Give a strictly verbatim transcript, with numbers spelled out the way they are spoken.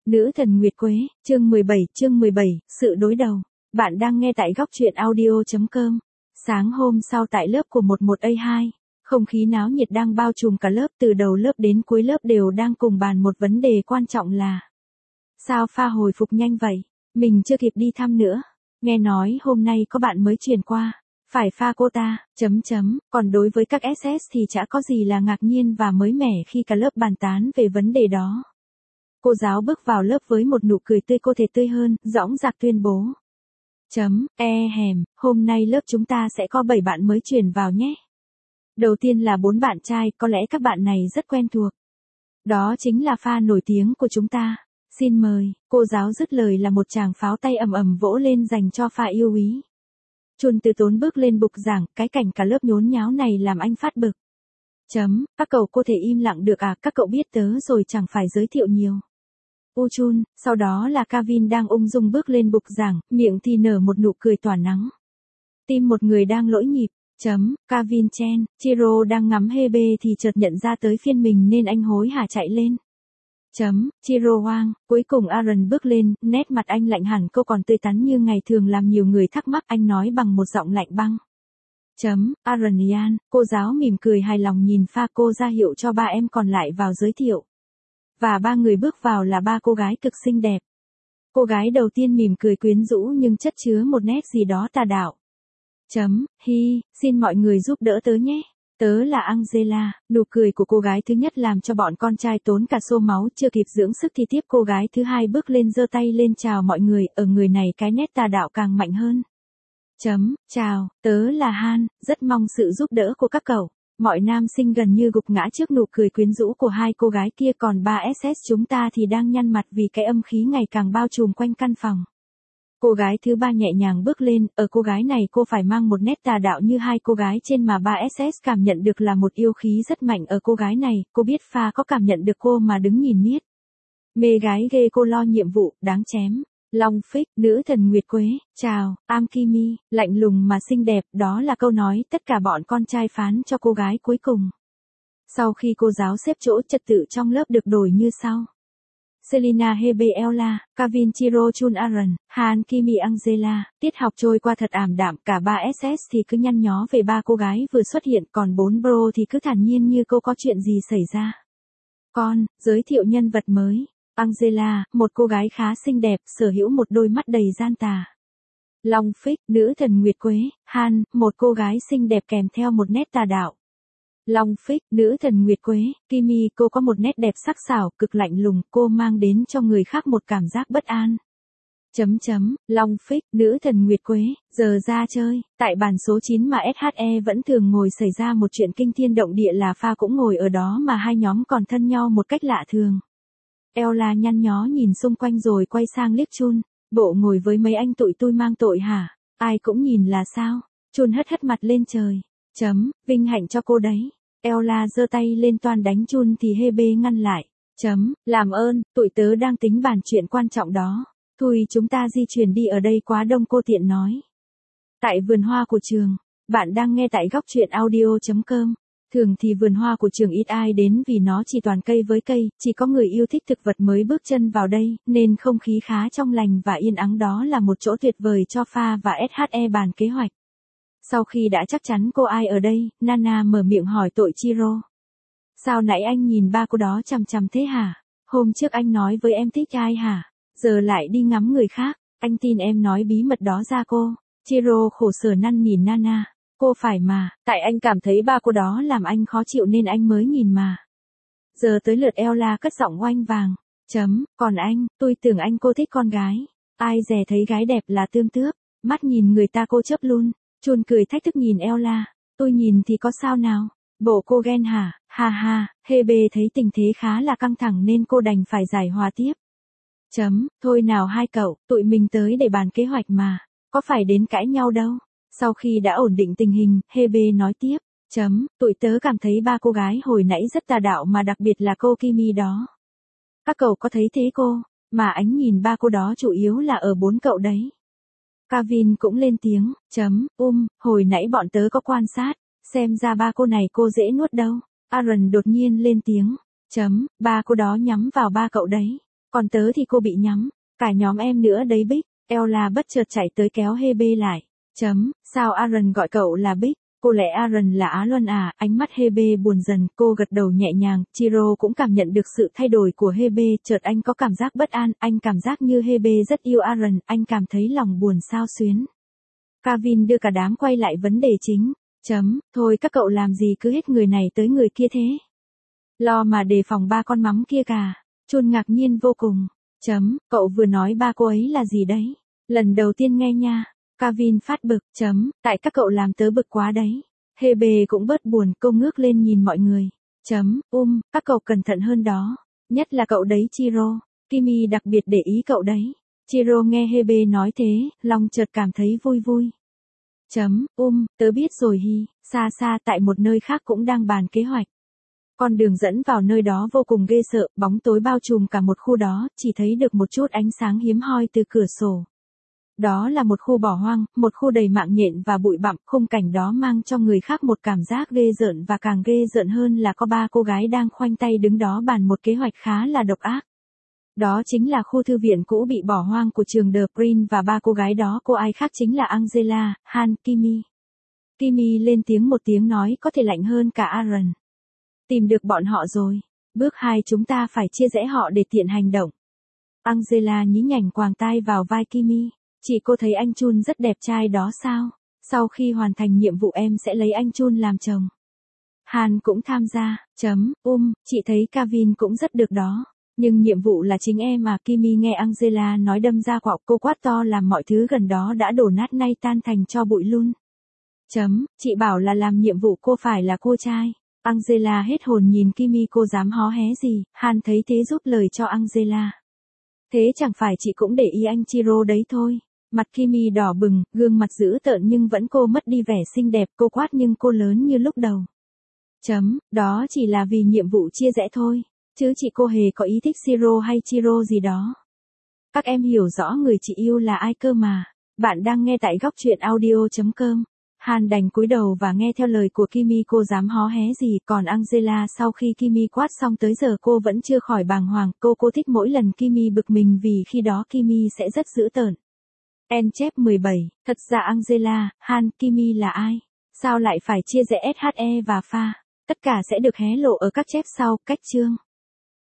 Nữ thần Nguyệt Quế, chương mười bảy, chương mười bảy, sự đối đầu. Bạn đang nghe tại góc truyện audio chấm com. Sáng hôm sau tại lớp của mười một A hai, không khí náo nhiệt đang bao trùm cả lớp, từ đầu lớp đến cuối lớp đều đang cùng bàn một vấn đề quan trọng là: sao pha hồi phục nhanh vậy? Mình chưa kịp đi thăm nữa. Nghe nói hôm nay có bạn mới chuyển qua, phải pha cô ta, chấm chấm, còn đối với các ét ét thì chả có gì là ngạc nhiên và mới mẻ khi cả lớp bàn tán về vấn đề đó. Cô giáo bước vào lớp với một nụ cười tươi, cô thể tươi hơn, dõng dạc tuyên bố. Chấm, e hèm, hôm nay lớp chúng ta sẽ có bảy bạn mới chuyển vào nhé. Đầu tiên là bốn bạn trai, có lẽ các bạn này rất quen thuộc. Đó chính là pha nổi tiếng của chúng ta. Xin mời, cô giáo dứt lời là một tràng pháo tay ầm ầm vỗ lên dành cho pha yêu quý. Chun Từ Tốn bước lên bục giảng, cái cảnh cả lớp nhốn nháo này làm anh phát bực. Chấm, các cậu có thể im lặng được à, các cậu biết tớ rồi chẳng phải giới thiệu nhiều. U Chun, sau đó là Kavin đang ung dung bước lên bục giảng, miệng thì nở một nụ cười tỏa nắng. Tim một người đang lỗi nhịp. Chấm, Kavin chen, Chiro đang ngắm Hebe thì chợt nhận ra tới phiên mình nên anh hối hả chạy lên. Chấm, Chiro Wang, cuối cùng Aaron bước lên, nét mặt anh lạnh hẳn, cô còn tươi tắn như ngày thường làm nhiều người thắc mắc, anh nói bằng một giọng lạnh băng. Chấm, Aaron Yan, cô giáo mỉm cười hài lòng nhìn pha, cô ra hiệu cho ba em còn lại vào giới thiệu. Và ba người bước vào là ba cô gái cực xinh đẹp. Cô gái đầu tiên mỉm cười quyến rũ nhưng chất chứa một nét gì đó tà đạo. Chấm, hi, xin mọi người giúp đỡ tớ nhé. Tớ là Angela. Nụ cười của cô gái thứ nhất làm cho bọn con trai tốn cả xô máu, chưa kịp dưỡng sức thì tiếp cô gái thứ hai bước lên giơ tay lên chào mọi người, ở người này cái nét tà đạo càng mạnh hơn. Chấm, chào, tớ là Han, rất mong sự giúp đỡ của các cậu. Mọi nam sinh gần như gục ngã trước nụ cười quyến rũ của hai cô gái kia, còn ba ét ét chúng ta thì đang nhăn mặt vì cái âm khí ngày càng bao trùm quanh căn phòng. Cô gái thứ ba nhẹ nhàng bước lên, ở cô gái này cô phải mang một nét tà đạo như hai cô gái trên mà ba ét ét cảm nhận được là một yêu khí rất mạnh ở cô gái này, cô biết pha có cảm nhận được cô mà đứng nhìn miết. Mê gái ghê, cô lo nhiệm vụ, đáng chém. Long Phích, nữ thần Nguyệt Quế, chào, am Kimi, lạnh lùng mà xinh đẹp, đó là câu nói tất cả bọn con trai phán cho cô gái cuối cùng. Sau khi cô giáo xếp chỗ, trật tự trong lớp được đổi như sau. Selina, Hebe, Ella, Kavin, Chiro, Chun, Aaron, Han, Kimi, Angela. Tiết học trôi qua thật ảm đạm, cả ba ét ét thì cứ nhăn nhó về ba cô gái vừa xuất hiện, còn bốn bro thì cứ thản nhiên như cô có chuyện gì xảy ra. Con, giới thiệu nhân vật mới. Angela, một cô gái khá xinh đẹp, sở hữu một đôi mắt đầy gian tà. Long Phích, nữ thần Nguyệt Quế. Han, một cô gái xinh đẹp kèm theo một nét tà đạo. Long Phích, nữ thần Nguyệt Quế. Kimi, cô có một nét đẹp sắc sảo, cực lạnh lùng, cô mang đến cho người khác một cảm giác bất an. Chấm chấm, Long Phích, nữ thần Nguyệt Quế, giờ ra chơi. Tại bàn số chín mà ét hát e vẫn thường ngồi xảy ra một chuyện kinh thiên động địa là pha cũng ngồi ở đó mà hai nhóm còn thân nhau một cách lạ thường. Ella nhăn nhó nhìn xung quanh rồi quay sang liếc Chun, bộ ngồi với mấy anh tụi tôi mang tội hả? Ai cũng nhìn là sao? Chun hất hất mặt lên trời. Chấm, vinh hạnh cho cô đấy. Ella giơ tay lên toan đánh Chun thì Hebe ngăn lại. Chấm, làm ơn, tụi tớ đang tính bàn chuyện quan trọng đó. Thôi chúng ta di chuyển đi, ở đây quá đông, cô tiện nói. Tại vườn hoa của trường, bạn đang nghe tại góc truyện audio chấm com. Thường thì vườn hoa của trường ít ai đến vì nó chỉ toàn cây với cây, chỉ có người yêu thích thực vật mới bước chân vào đây, nên không khí khá trong lành và yên ắng, đó là một chỗ tuyệt vời cho pha và ét hát e bàn kế hoạch. Sau khi đã chắc chắn cô ai ở đây, Nana mở miệng hỏi tội Chiro. Sao nãy anh nhìn ba cô đó chằm chằm thế hả? Hôm trước anh nói với em thích ai hả? Giờ lại đi ngắm người khác, anh tin em nói bí mật đó ra cô. Chiro khổ sở năn nỉ Nana. Cô phải mà, tại anh cảm thấy ba cô đó làm anh khó chịu nên anh mới nhìn mà. Giờ tới lượt Ella cất giọng oanh vàng. Chấm, còn anh, tôi tưởng anh cô thích con gái. Ai dè thấy gái đẹp là tương tước, mắt nhìn người ta cô chớp luôn. Chun cười thách thức nhìn Ella. Tôi nhìn thì có sao nào? Bộ cô ghen hả? Ha ha, Hebe thấy tình thế khá là căng thẳng nên cô đành phải giải hòa tiếp. Chấm, thôi nào hai cậu, tụi mình tới để bàn kế hoạch mà. Có phải đến cãi nhau đâu. Sau khi đã ổn định tình hình, Hebe nói tiếp. Chấm, tụi tớ cảm thấy ba cô gái hồi nãy rất tà đạo, mà đặc biệt là cô Kimi đó. Các cậu có thấy thế cô? Mà ánh nhìn ba cô đó chủ yếu là ở bốn cậu đấy. Kavin cũng lên tiếng. Chấm, um, hồi nãy bọn tớ có quan sát, xem ra ba cô này cô dễ nuốt đâu. Aaron đột nhiên lên tiếng. Chấm, ba cô đó nhắm vào ba cậu đấy. Còn tớ thì cô bị nhắm. Cả nhóm em nữa đấy Bích. Ella bất chợt chạy tới kéo Hebe lại. Chấm, sao Aaron gọi cậu là Bích? Cô lẽ Aaron là Á Luân à? Ánh mắt Hebe buồn dần, cô gật đầu nhẹ nhàng. Chiro cũng cảm nhận được sự thay đổi của Hebe, chợt anh có cảm giác bất an, anh cảm giác như Hebe rất yêu Aaron, anh cảm thấy lòng buồn xao xuyến. Kevin đưa cả đám quay lại vấn đề chính. Chấm, thôi các cậu làm gì cứ hết người này tới người kia thế? Lo mà đề phòng ba con mắm kia cả. Chun ngạc nhiên vô cùng. Chấm, cậu vừa nói ba cô ấy là gì đấy? Lần đầu tiên nghe nha. Kevin phát bực. Chấm, tại các cậu làm tớ bực quá đấy. Hebe cũng bớt buồn, cô ngước lên nhìn mọi người. Chấm, um, các cậu cẩn thận hơn đó. Nhất là cậu đấy Chiro. Kimi đặc biệt để ý cậu đấy. Chiro nghe Hebe nói thế, lòng chợt cảm thấy vui vui. Chấm, um, tớ biết rồi hi, xa xa tại một nơi khác cũng đang bàn kế hoạch. Con đường dẫn vào nơi đó vô cùng ghê sợ, bóng tối bao trùm cả một khu đó, chỉ thấy được một chút ánh sáng hiếm hoi từ cửa sổ. Đó là một khu bỏ hoang, một khu đầy mạng nhện và bụi bặm, khung cảnh đó mang cho người khác một cảm giác ghê rợn và càng ghê rợn hơn là có ba cô gái đang khoanh tay đứng đó bàn một kế hoạch khá là độc ác. Đó chính là khu thư viện cũ bị bỏ hoang của trường The Green và ba cô gái đó cô ai khác chính là Angela, Han, Kimi. Kimi lên tiếng một tiếng nói có thể lạnh hơn cả Aaron. Tìm được bọn họ rồi. Bước hai chúng ta phải chia rẽ họ để tiện hành động. Angela nhí nhảnh quàng tai vào vai Kimi. Chị cô thấy anh Chun rất đẹp trai đó sao? Sau khi hoàn thành nhiệm vụ em sẽ lấy anh Chun làm chồng. Han cũng tham gia. Chấm, um, chị thấy Kevin cũng rất được đó. Nhưng nhiệm vụ là chính em mà. Kimi nghe Angela nói đâm ra quạo, cô quát to làm mọi thứ gần đó đã đổ nát nay tan thành cho bụi luôn. Chấm, chị bảo là làm nhiệm vụ cô phải là cô trai. Angela hết hồn nhìn Kimi cô dám hó hé gì, Han thấy thế giúp lời cho Angela. Thế chẳng phải chị cũng để ý anh Chiro đấy thôi. Mặt Kimi đỏ bừng, gương mặt dữ tợn nhưng vẫn cô mất đi vẻ xinh đẹp, cô quát nhưng cô lớn như lúc đầu. Chấm, đó chỉ là vì nhiệm vụ chia rẽ thôi. Chứ chị cô hề có ý thích Shiro hay Chiro gì đó. Các em hiểu rõ người chị yêu là ai cơ mà. Bạn đang nghe tại góc truyện audio chấm com. Han đành cúi đầu và nghe theo lời của Kimi cô dám hó hé gì. Còn Angela sau khi Kimi quát xong tới giờ cô vẫn chưa khỏi bàng hoàng. Cô cô thích mỗi lần Kimi bực mình vì khi đó Kimi sẽ rất dữ tợn. En chép mười bảy, thật ra Angela, Han, Kimi là ai? Sao lại phải chia rẽ ét hát e và pha? Tất cả sẽ được hé lộ ở các chép sau, cách chương.